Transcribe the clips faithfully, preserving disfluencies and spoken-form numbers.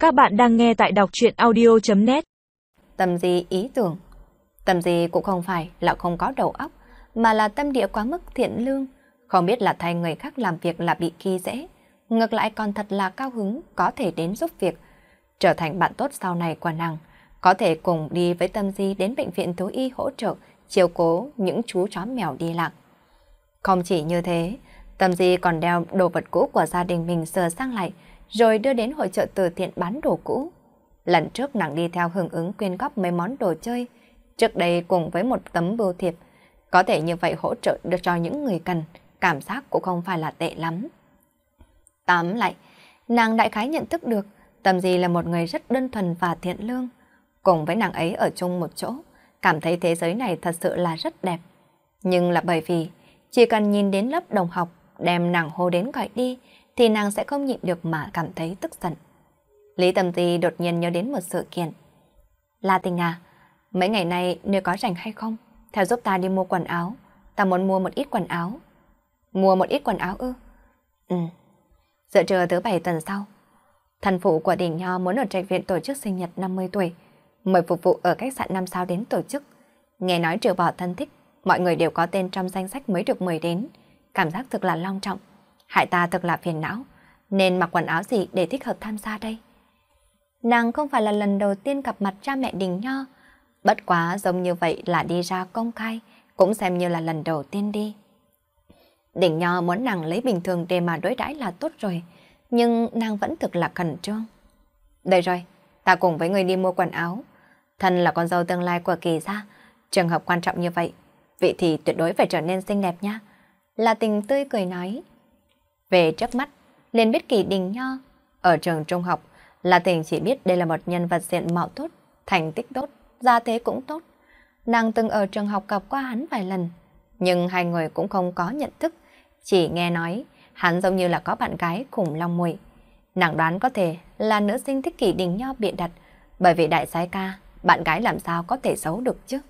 Các bạn đang nghe tại đọc truyện audio chấm net. Tâm Di ý tưởng. Tâm Di cũng không phải là không có đầu óc, mà là tâm địa quá mức thiện lương, không biết là thay người khác làm việc là bị khi dễ, ngược lại còn thật là cao hứng có thể đến giúp việc, trở thành bạn tốt sau này của nàng, có thể cùng đi với Tâm Di đến bệnh viện thú y hỗ trợ, chiếu cố những chú chó mèo đi lạc. Không chỉ như thế, Tâm Di còn đeo đồ vật cũ của gia đình mình sửa sang lại, rồi đưa đến hội chợ từ thiện bán đồ cũ. Lần trước nàng đi theo hưởng ứng quyên góp mấy món đồ chơi, trước đây cùng với một tấm bưu thiệp, có thể như vậy hỗ trợ được cho những người cần, cảm giác cũng không phải là tệ lắm. Tóm lại, nàng đại khái nhận thức được Tâm Di là một người rất đơn thuần và thiện lương. Cùng với nàng ấy ở chung một chỗ, cảm thấy thế giới này thật sự là rất đẹp. Nhưng là bởi vì chỉ cần nhìn đến lớp đồng học đem nàng hô đến gọi đi, thì nàng sẽ không nhịn được mà cảm thấy tức giận. Lý Tâm Di đột nhiên nhớ đến một sự kiện. La Tình à, mấy ngày nay nếu có rảnh hay không, theo giúp ta đi mua quần áo. Ta muốn mua một ít quần áo. Mua một ít quần áo ư? Ừ. Giữa trưa thứ bảy tuần sau, thần phụ của Đình Nho muốn ở trạch viện tổ chức sinh nhật năm mươi tuổi, mời phục vụ ở khách sạn năm sao đến tổ chức. Nghe nói trừ bỏ thân thích, mọi người đều có tên trong danh sách mới được mời đến. Cảm giác thực là long trọng, hại ta thực là phiền não. Nên mặc quần áo gì để thích hợp tham gia đây? Nàng không phải là lần đầu tiên gặp mặt cha mẹ Đình Nho, bất quá giống như vậy là đi ra công khai, cũng xem như là lần đầu tiên đi. Đình Nho muốn nàng lấy bình thường để mà đối đãi là tốt rồi, nhưng nàng vẫn thực là khẩn trương. Đây rồi, ta cùng với người đi mua quần áo. Thân là con dâu tương lai của Kỳ gia, trường hợp quan trọng như vậy, vậy thì tuyệt đối phải trở nên xinh đẹp nha. La Tình tươi cười nói. Về trước mắt, liền biết Kỳ Đình Nho ở trường trung học, La Tình chỉ biết đây là một nhân vật diện mạo tốt, thành tích tốt, gia thế cũng tốt. Nàng từng ở trường học gặp qua hắn vài lần, nhưng hai người cũng không có nhận thức, chỉ nghe nói hắn giống như là có bạn gái khủng long muội. Nàng đoán có thể là nữ sinh thích Kỳ Đình Nho bịa đặt, bởi vì đại soái ca, bạn gái làm sao có thể xấu được chứ.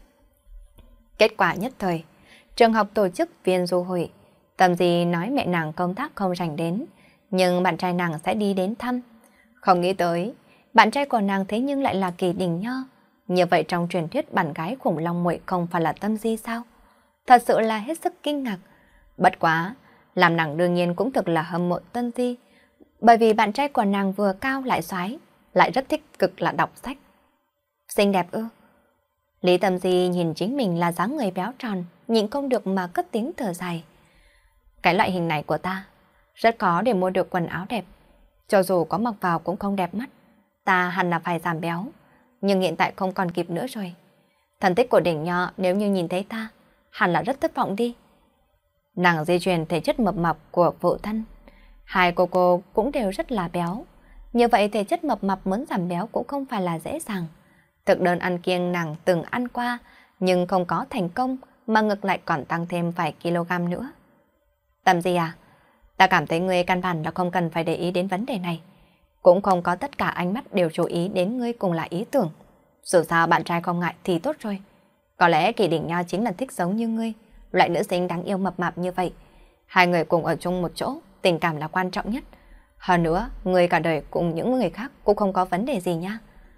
Kết quả nhất thời, trường học tổ chức viên du hội. Tâm Di nói mẹ nàng công tác không rảnh đến, nhưng bạn trai nàng sẽ đi đến thăm. Không nghĩ tới, bạn trai của nàng thế nhưng lại là Kỳ Đình Nho. Như vậy trong truyền thuyết bạn gái khủng long muội không phải là Tâm Di sao? Thật sự là hết sức kinh ngạc. Bất quá, làm nàng đương nhiên cũng thực là hâm mộ Tâm Di, bởi vì bạn trai của nàng vừa cao lại xoái, lại rất thích cực là đọc sách. Xinh đẹp ư? Lý Tâm Di nhìn chính mình là dáng người béo tròn, nhịn không được mà cất tiếng thở dài. Cái loại hình này của ta, rất khó để mua được quần áo đẹp. Cho dù có mặc vào cũng không đẹp mắt. Ta hẳn là phải giảm béo, nhưng hiện tại không còn kịp nữa rồi. Thần tích của Đình Nho nếu như nhìn thấy ta, hẳn là rất thất vọng đi. Nàng di truyền thể chất mập mạp của phụ thân. Hai cô cô cũng đều rất là béo. Như vậy thể chất mập mạp muốn giảm béo cũng không phải là dễ dàng. Thực đơn ăn kiêng nàng từng ăn qua, nhưng không có thành công, mà ngược lại còn tăng thêm vài kg nữa. Tâm Di à, ta cảm thấy ngươi căn bản là không cần phải để ý đến vấn đề này. Cũng không có tất cả ánh mắt đều chú ý đến ngươi cùng là ý tưởng. Dù sao bạn trai không ngại thì tốt rồi. Có lẽ Kỳ Đình Nho chính là thích giống như ngươi, loại nữ sinh đáng yêu mập mạp như vậy. Hai người cùng ở chung một chỗ, tình cảm là quan trọng nhất. Hơn nữa, ngươi cả đời cùng những người khác cũng không có vấn đề gì nha.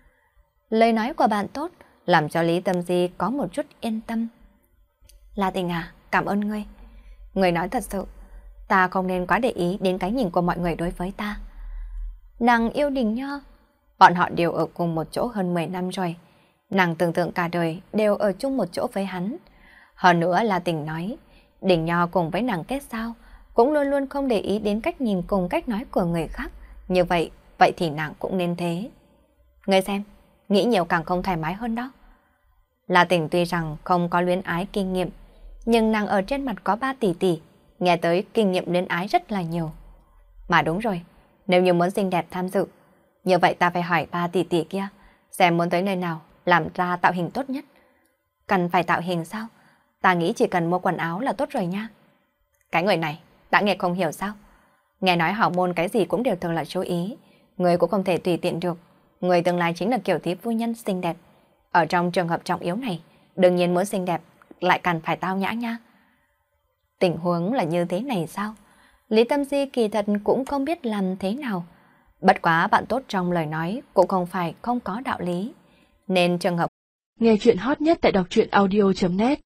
Lời nói của bạn tốt làm cho Lý Tâm Di có một chút yên tâm. La Tình à, cảm ơn ngươi. Ngươi nói thật sự, ta không nên quá để ý đến cái nhìn của mọi người đối với ta. Nàng yêu Đình Nho, bọn họ đều ở cùng một chỗ hơn mười năm rồi. Nàng tưởng tượng cả đời đều ở chung một chỗ với hắn. Hơn nữa là Tình nói, Đình Nho cùng với nàng kết giao, cũng luôn luôn không để ý đến cách nhìn cùng cách nói của người khác. Như vậy, vậy thì nàng cũng nên thế. Ngươi xem, nghĩ nhiều càng không thoải mái hơn đó. La Tình tuy rằng không có luyến ái kinh nghiệm, nhưng nàng ở trên mặt có ba tỷ tỷ, nghe tới kinh nghiệm luyến ái rất là nhiều. Mà đúng rồi, nếu như muốn xinh đẹp tham dự, như vậy ta phải hỏi ba tỷ tỷ kia, xem muốn tới nơi nào làm ra tạo hình tốt nhất. Cần phải tạo hình sao? Ta nghĩ chỉ cần mua quần áo là tốt rồi nha. Cái người này, đã nghe không hiểu sao? Nghe nói hảo môn cái gì cũng đều thường là chú ý, người cũng không thể tùy tiện được. Người tương lai chính là kiểu tí phu nhân xinh đẹp. Ở trong trường hợp trọng yếu này, đương nhiên muốn xinh đẹp lại cần phải tao nhã nha. Tình huống là như thế này sao? Lý Tâm Di kỳ thật cũng không biết làm thế nào. Bất quá bạn tốt trong lời nói cũng không phải không có đạo lý. Nên trường hợp nghe chuyện hot nhất tại đọc truyện audio chấm net